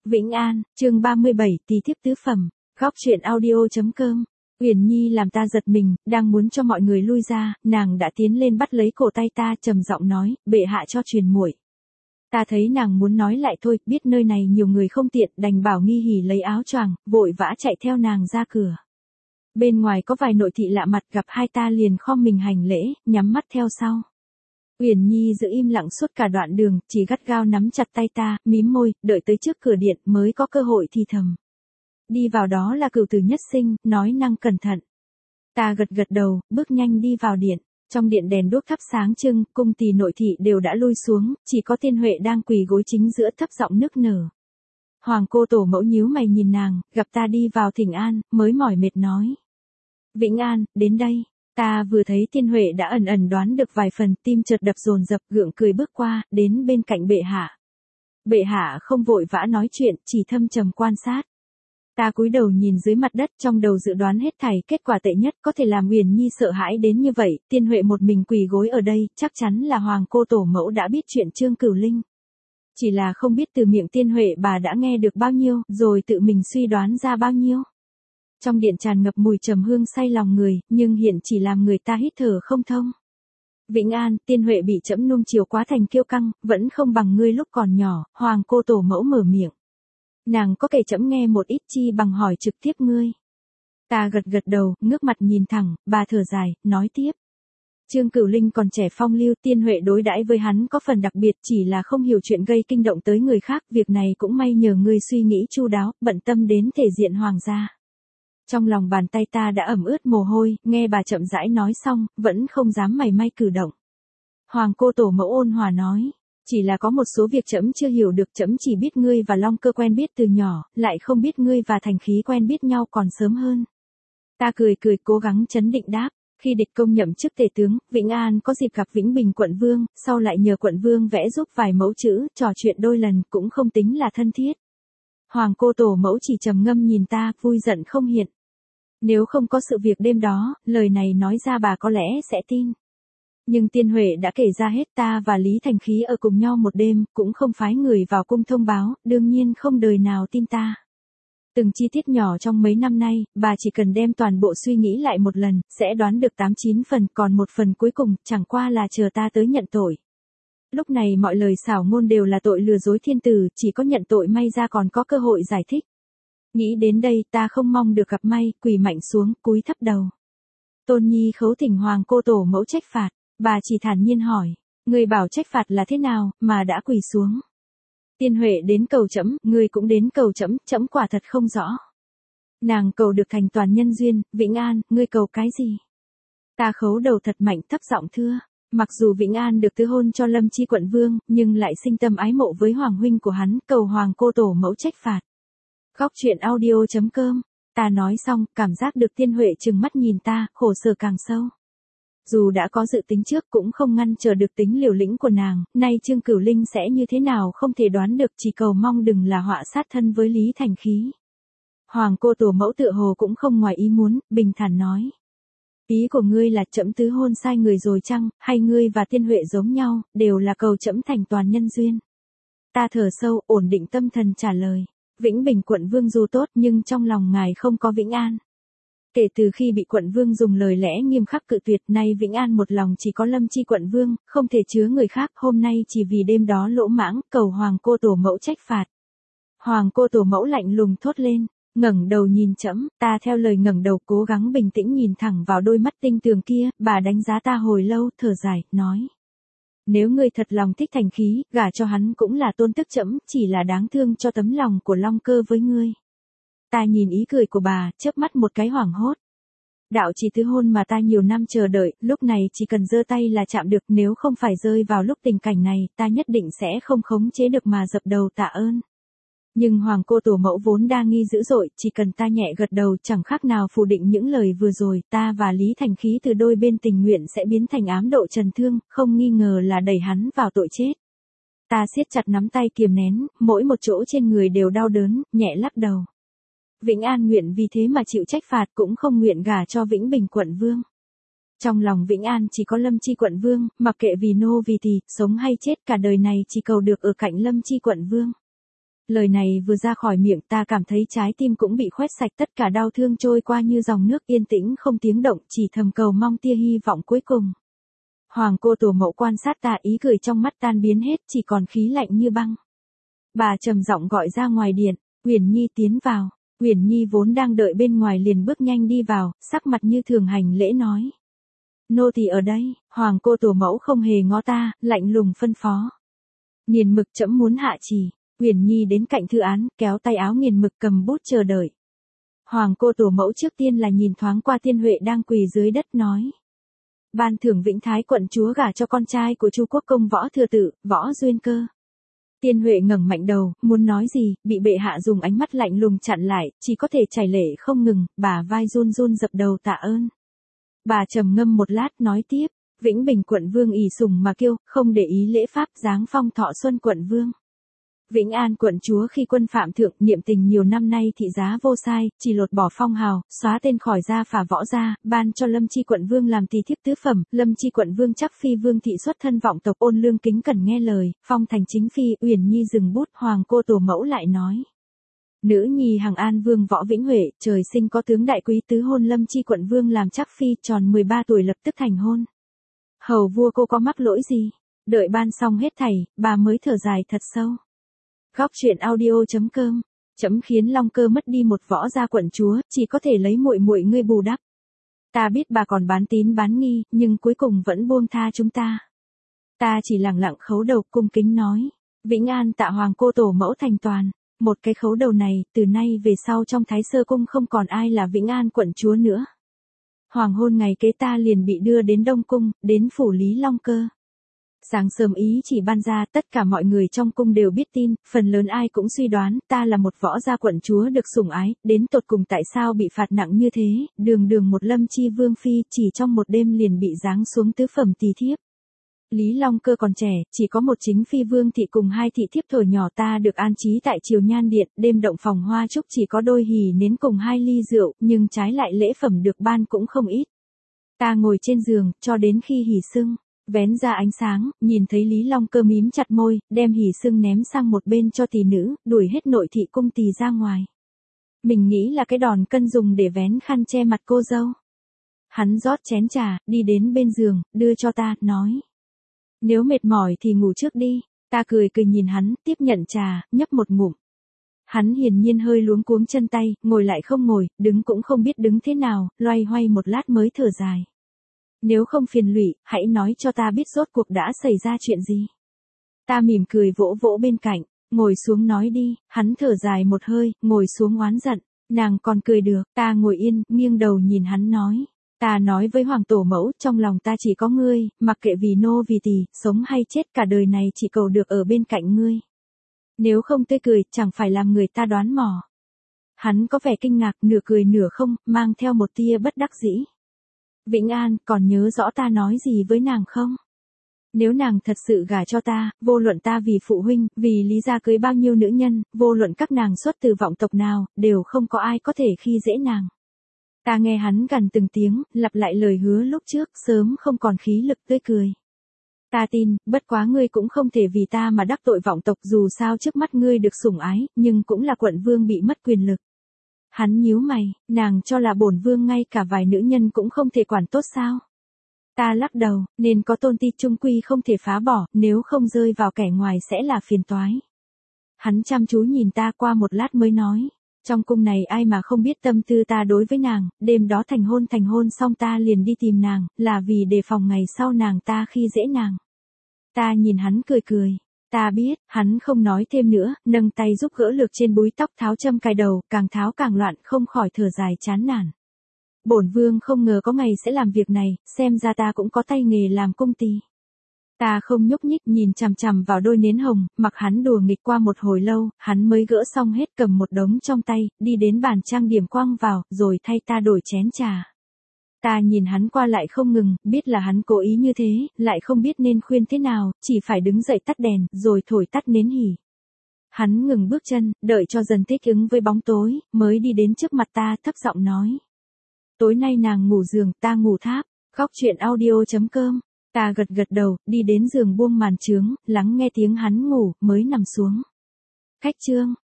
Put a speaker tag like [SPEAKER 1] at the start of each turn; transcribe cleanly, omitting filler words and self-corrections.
[SPEAKER 1] Vĩnh An, chương 37, tí thiếp tứ phẩm, góc truyện audio.com. Uyển Nhi làm ta giật mình, đang muốn cho mọi người lui ra, nàng đã tiến lên bắt lấy cổ tay ta, trầm giọng nói, bệ hạ cho truyền muội. Ta thấy nàng muốn nói lại thôi, biết nơi này nhiều người không tiện, đành bảo Nghi Hỉ lấy áo choàng, vội vã chạy theo nàng ra cửa. Bên ngoài có vài nội thị lạ mặt, gặp hai ta liền khom mình hành lễ, nhắm mắt theo sau. Uyển Nhi giữ im lặng suốt cả đoạn đường, chỉ gắt gao nắm chặt tay ta, mím môi, đợi tới trước cửa điện mới có cơ hội thì thầm. Đi vào đó là Cửu Tử Nhất Sinh, nói năng cẩn thận. Ta gật gật đầu, bước nhanh đi vào điện. Trong điện đèn đuốc thắp sáng trưng, cung tỳ nội thị đều đã lui xuống, chỉ có Tiên Huệ đang quỳ gối chính giữa thấp giọng nức nở. Hoàng cô tổ mẫu nhíu mày nhìn nàng, gặp ta đi vào thỉnh an, mới mỏi mệt nói. Vĩnh An, đến đây. Ta vừa thấy Tiên Huệ đã ẩn ẩn đoán được vài phần, tim chợt đập dồn dập, gượng cười bước qua, đến bên cạnh bệ hạ. Bệ hạ không vội vã nói chuyện, chỉ thâm trầm quan sát. Ta cúi đầu nhìn dưới mặt đất, trong đầu dự đoán hết thảy, kết quả tệ nhất có thể làm Uyển Nhi sợ hãi đến như vậy, Tiên Huệ một mình quỳ gối ở đây, chắc chắn là Hoàng cô tổ mẫu đã biết chuyện Trương Cửu Linh. Chỉ là không biết từ miệng Tiên Huệ bà đã nghe được bao nhiêu, rồi tự mình suy đoán ra bao nhiêu. Trong điện tràn ngập mùi trầm hương say lòng người, nhưng hiện chỉ làm người ta hít thở không thông. Vĩnh An, Tiên Huệ bị trẫm nuông chiều quá thành kiêu căng, vẫn không bằng ngươi lúc còn nhỏ, Hoàng cô tổ mẫu mở miệng. Nàng có kể trẫm nghe một ít chi bằng hỏi trực tiếp ngươi. Ta gật gật đầu, ngước mặt nhìn thẳng, bà thở dài, nói tiếp. Trương Cửu Linh còn trẻ phong lưu, Tiên Huệ đối đãi với hắn có phần đặc biệt, chỉ là không hiểu chuyện gây kinh động tới người khác, việc này cũng may nhờ ngươi suy nghĩ chu đáo, bận tâm đến thể diện hoàng gia. Trong lòng bàn tay ta đã ẩm ướt mồ hôi, nghe bà chậm rãi nói xong, vẫn không dám mảy may cử động. Hoàng cô tổ mẫu ôn hòa nói, chỉ là có một số việc trẫm chưa hiểu được, trẫm chỉ biết ngươi và Long Cơ quen biết từ nhỏ, lại không biết ngươi và Thành Khí quen biết nhau còn sớm hơn. Ta cười cố gắng trấn định đáp, khi địch công nhậm chức tể tướng, Vĩnh An có dịp gặp Vĩnh Bình quận vương, sau lại nhờ quận vương vẽ giúp vài mẫu chữ, trò chuyện đôi lần, cũng không tính là thân thiết. Hoàng cô tổ mẫu chỉ trầm ngâm nhìn ta, vui giận không hiện. Nếu không có sự việc đêm đó, lời này nói ra bà có lẽ sẽ tin. Nhưng Tiên Huệ đã kể ra hết, ta và Lý Thành Khí ở cùng nhau một đêm, cũng không phái người vào cung thông báo, đương nhiên không đời nào tin ta. Từng chi tiết nhỏ trong mấy năm nay, bà chỉ cần đem toàn bộ suy nghĩ lại một lần, sẽ đoán được 8-9 phần, còn một phần cuối cùng, chẳng qua là chờ ta tới nhận tội. Lúc này mọi lời xảo ngôn đều là tội lừa dối thiên tử, chỉ có nhận tội may ra còn có cơ hội giải thích. Nghĩ đến đây, ta không mong được gặp may, quỳ mạnh xuống, cúi thấp đầu. Tôn Nhi khấu thỉnh Hoàng cô tổ mẫu trách phạt, bà chỉ thản nhiên hỏi, người bảo trách phạt là thế nào, mà đã quỳ xuống. Tiên Huệ đến cầu trẫm, người cũng đến cầu trẫm, trẫm quả thật không rõ. Nàng cầu được thành toàn nhân duyên, Vĩnh An, ngươi cầu cái gì? Ta khấu đầu thật mạnh, thấp giọng thưa. Mặc dù Vĩnh An được tứ hôn cho Lâm Chi quận vương, nhưng lại sinh tâm ái mộ với hoàng huynh của hắn, cầu Hoàng cô tổ mẫu trách phạt. Góc truyện audio.com. Ta nói xong, cảm giác được Tiên Huệ trừng mắt nhìn ta, khổ sở càng sâu. Dù đã có dự tính trước cũng không ngăn trở được tính liều lĩnh của nàng, nay Trương Cửu Linh sẽ như thế nào không thể đoán được, chỉ cầu mong đừng là họa sát thân với Lý Thành Khí. Hoàng cô tổ mẫu tựa hồ cũng không ngoài ý muốn, bình thản nói. Ý của ngươi là trẫm tứ hôn sai người rồi chăng, hay ngươi và Tiên Huệ giống nhau, đều là cầu trẫm thành toàn nhân duyên? Ta thở sâu, ổn định tâm thần trả lời. Vĩnh Bình quận vương dù tốt nhưng trong lòng ngài không có Vĩnh An. Kể từ khi bị quận vương dùng lời lẽ nghiêm khắc cự tuyệt, nay Vĩnh An một lòng chỉ có Lâm Chi quận vương, không thể chứa người khác, hôm nay chỉ vì đêm đó lỗ mãng, cầu Hoàng cô tổ mẫu trách phạt. Hoàng cô tổ mẫu lạnh lùng thốt lên, ngẩng đầu nhìn trẫm, ta theo lời ngẩng đầu cố gắng bình tĩnh nhìn thẳng vào đôi mắt tinh tường kia, bà đánh giá ta hồi lâu, thở dài, nói. Nếu ngươi thật lòng thích Thành Khí, gả cho hắn cũng là tôn tức trẫm, chỉ là đáng thương cho tấm lòng của Long Cơ với ngươi. Ta nhìn ý cười của bà, chớp mắt một cái hoảng hốt. Đạo chỉ tứ hôn mà ta nhiều năm chờ đợi, lúc này chỉ cần giơ tay là chạm được, nếu không phải rơi vào lúc tình cảnh này, ta nhất định sẽ không khống chế được mà dập đầu tạ ơn. Nhưng Hoàng cô tổ mẫu vốn đa nghi dữ dội, chỉ cần ta nhẹ gật đầu chẳng khác nào phủ định những lời vừa rồi, ta và Lý Thành Khí từ đôi bên tình nguyện sẽ biến thành ám độ trần thương, không nghi ngờ là đẩy hắn vào tội chết. Ta siết chặt nắm tay kiềm nén, mỗi một chỗ trên người đều đau đớn, nhẹ lắc đầu. Vĩnh An nguyện vì thế mà chịu trách phạt, cũng không nguyện gả cho Vĩnh Bình quận vương. Trong lòng Vĩnh An chỉ có Lâm Chi quận vương, mặc kệ vì nô vì tỳ, sống hay chết cả đời này chỉ cầu được ở cạnh Lâm Chi quận vương. Lời này vừa ra khỏi miệng ta cảm thấy trái tim cũng bị khoét sạch, tất cả đau thương trôi qua như dòng nước yên tĩnh không tiếng động, chỉ thầm cầu mong tia hy vọng cuối cùng. Hoàng cô tổ mẫu quan sát ta, ý cười trong mắt tan biến hết, chỉ còn khí lạnh như băng. Bà trầm giọng gọi ra ngoài điện, Uyển Nhi tiến vào. Uyển Nhi vốn đang đợi bên ngoài liền bước nhanh đi vào, sắc mặt như thường hành lễ nói. Nô tỳ ở đây. Hoàng cô tổ mẫu không hề ngó ta, lạnh lùng phân phó. Nghiền mực, trẫm muốn hạ chỉ. Uyển Nhi đến cạnh thư án, kéo tay áo nghiền mực cầm bút chờ đợi. Hoàng cô tổ mẫu trước tiên là nhìn thoáng qua Tiên Huệ đang quỳ dưới đất nói. Ban thưởng Vĩnh Thái quận chúa gả cho con trai của Chu Quốc công Võ Thừa Tự, Võ Duyên Cơ. Tiên Huệ ngẩng mạnh đầu, muốn nói gì, bị bệ hạ dùng ánh mắt lạnh lùng chặn lại, chỉ có thể chảy lệ không ngừng, bà vai run run dập đầu tạ ơn. Bà trầm ngâm một lát nói tiếp, Vĩnh Bình quận vương ỷ sùng mà kiêu, không để ý lễ pháp, giáng phong Thọ Xuân quận vương. Vĩnh An quận chúa khi quân phạm thượng, niệm tình nhiều năm nay thị giá vô sai, chỉ lột bỏ phong hào, xóa tên khỏi gia phả võ gia, ban cho Lâm Chi quận vương làm tỳ thiếp tứ phẩm. Lâm Chi quận vương chắc phi vương thị xuất thân vọng tộc, ôn lương kính cẩn nghe lời, phong thành chính phi. Uyển Nhi dừng bút, Hoàng cô tổ mẫu lại nói. Nữ nhi Hằng An vương Võ Vĩnh Huệ, trời sinh có tướng đại quý, tứ hôn Lâm Chi quận vương làm chắc phi, tròn 13 tuổi lập tức thành hôn. Hầu vua cô có mắc lỗi gì? Đợi ban xong hết thảy, bà mới thở dài thật sâu. Góc truyện audio.com. Chấm khiến Long Cơ mất đi một võ gia quận chúa, chỉ có thể lấy muội muội ngươi bù đắp. Ta biết bà còn bán tín bán nghi, nhưng cuối cùng vẫn buông tha chúng ta. Ta chỉ lẳng lặng khấu đầu cung kính nói. Vĩnh An tạ Hoàng cô tổ mẫu thành toàn. Một cái khấu đầu này, từ nay về sau trong Thái Sơ cung không còn ai là Vĩnh An quận chúa nữa. Hoàng hôn ngày kế ta liền bị đưa đến Đông Cung, đến phủ Lý Long Cơ. Sáng sớm ý chỉ ban ra, tất cả mọi người trong cung đều biết tin, phần lớn ai cũng suy đoán, ta là một võ gia quận chúa được sủng ái, đến tột cùng tại sao bị phạt nặng như thế, đường một Lâm Chi vương phi, chỉ trong một đêm liền bị giáng xuống tứ phẩm tỳ thiếp. Lý Long Cơ còn trẻ, chỉ có một chính phi vương thị cùng hai thị thiếp thổi nhỏ, ta được an trí tại Triều Nhan Điện, đêm động phòng hoa trúc chỉ có đôi hỉ nến cùng 2 ly rượu, nhưng trái lại lễ phẩm được ban cũng không ít. Ta ngồi trên giường, cho đến khi hỉ sưng vén ra ánh sáng, nhìn thấy Lý Long Cơ mím chặt môi, đem hỉ sưng ném sang một bên cho tỳ nữ, đuổi hết nội thị cung tỳ ra ngoài. Mình nghĩ là cái đòn cân dùng để vén khăn che mặt cô dâu. Hắn rót chén trà, đi đến bên giường, đưa cho ta, nói. Nếu mệt mỏi thì ngủ trước đi. Ta cười nhìn hắn, tiếp nhận trà, nhấp một ngụm. Hắn hiển nhiên hơi luống cuống chân tay, ngồi lại không ngồi, đứng cũng không biết đứng thế nào, loay hoay một lát mới thở dài. Nếu không phiền lụy, hãy nói cho ta biết rốt cuộc đã xảy ra chuyện gì. Ta mỉm cười vỗ vỗ bên cạnh, ngồi xuống nói đi. Hắn thở dài một hơi, ngồi xuống oán giận. Nàng còn cười được. Ta ngồi yên, nghiêng đầu nhìn hắn nói. Ta nói với Hoàng tổ mẫu, trong lòng ta chỉ có ngươi, mặc kệ vì nô vì tỳ, sống hay chết cả đời này chỉ cầu được ở bên cạnh ngươi. Nếu không tươi cười, chẳng phải làm người ta đoán mò. Hắn có vẻ kinh ngạc, nửa cười nửa không, mang theo một tia bất đắc dĩ. Vĩnh An, còn nhớ rõ ta nói gì với nàng không? Nếu nàng thật sự gả cho ta, vô luận ta vì phụ huynh, vì Lý gia cưới bao nhiêu nữ nhân, vô luận các nàng xuất từ vọng tộc nào, đều không có ai có thể khi dễ nàng. Ta nghe hắn gằn từng tiếng, lặp lại lời hứa lúc trước, sớm không còn khí lực tươi cười. Ta tin, bất quá ngươi cũng không thể vì ta mà đắc tội vọng tộc, dù sao trước mắt ngươi được sủng ái, nhưng cũng là quận vương bị mất quyền lực. Hắn nhíu mày, nàng cho là bổn vương ngay cả vài nữ nhân cũng không thể quản tốt sao? Ta lắc đầu, nên có tôn ti trung quy không thể phá bỏ, nếu không rơi vào kẻ ngoài sẽ là phiền toái. Hắn chăm chú nhìn ta qua một lát mới nói. Trong cung này ai mà không biết tâm tư ta đối với nàng, đêm đó thành hôn xong ta liền đi tìm nàng, là vì đề phòng ngày sau nàng ta khi dễ nàng. Ta nhìn hắn cười. Ta biết, hắn không nói thêm nữa, nâng tay giúp gỡ lược trên búi tóc tháo châm cài đầu, càng tháo càng loạn, không khỏi thở dài chán nản. Bổn vương không ngờ có ngày sẽ làm việc này, xem ra ta cũng có tay nghề làm cung tỳ. Ta không nhúc nhích, nhìn chằm chằm vào đôi nến hồng, mặc hắn đùa nghịch qua một hồi lâu, hắn mới gỡ xong hết, cầm một đống trong tay, đi đến bàn trang điểm quăng vào, rồi thay ta đổi chén trà. Ta nhìn hắn qua lại không ngừng, biết là hắn cố ý như thế, lại không biết nên khuyên thế nào, chỉ phải đứng dậy tắt đèn, rồi thổi tắt nến hỉ. Hắn ngừng bước chân, đợi cho dần thích ứng với bóng tối, mới đi đến trước mặt ta, thấp giọng nói. Tối nay nàng ngủ giường, ta ngủ tháp. Góc truyện audio.com. Ta gật đầu, đi đến giường buông màn chướng, lắng nghe tiếng hắn ngủ, mới nằm xuống. Khách trương.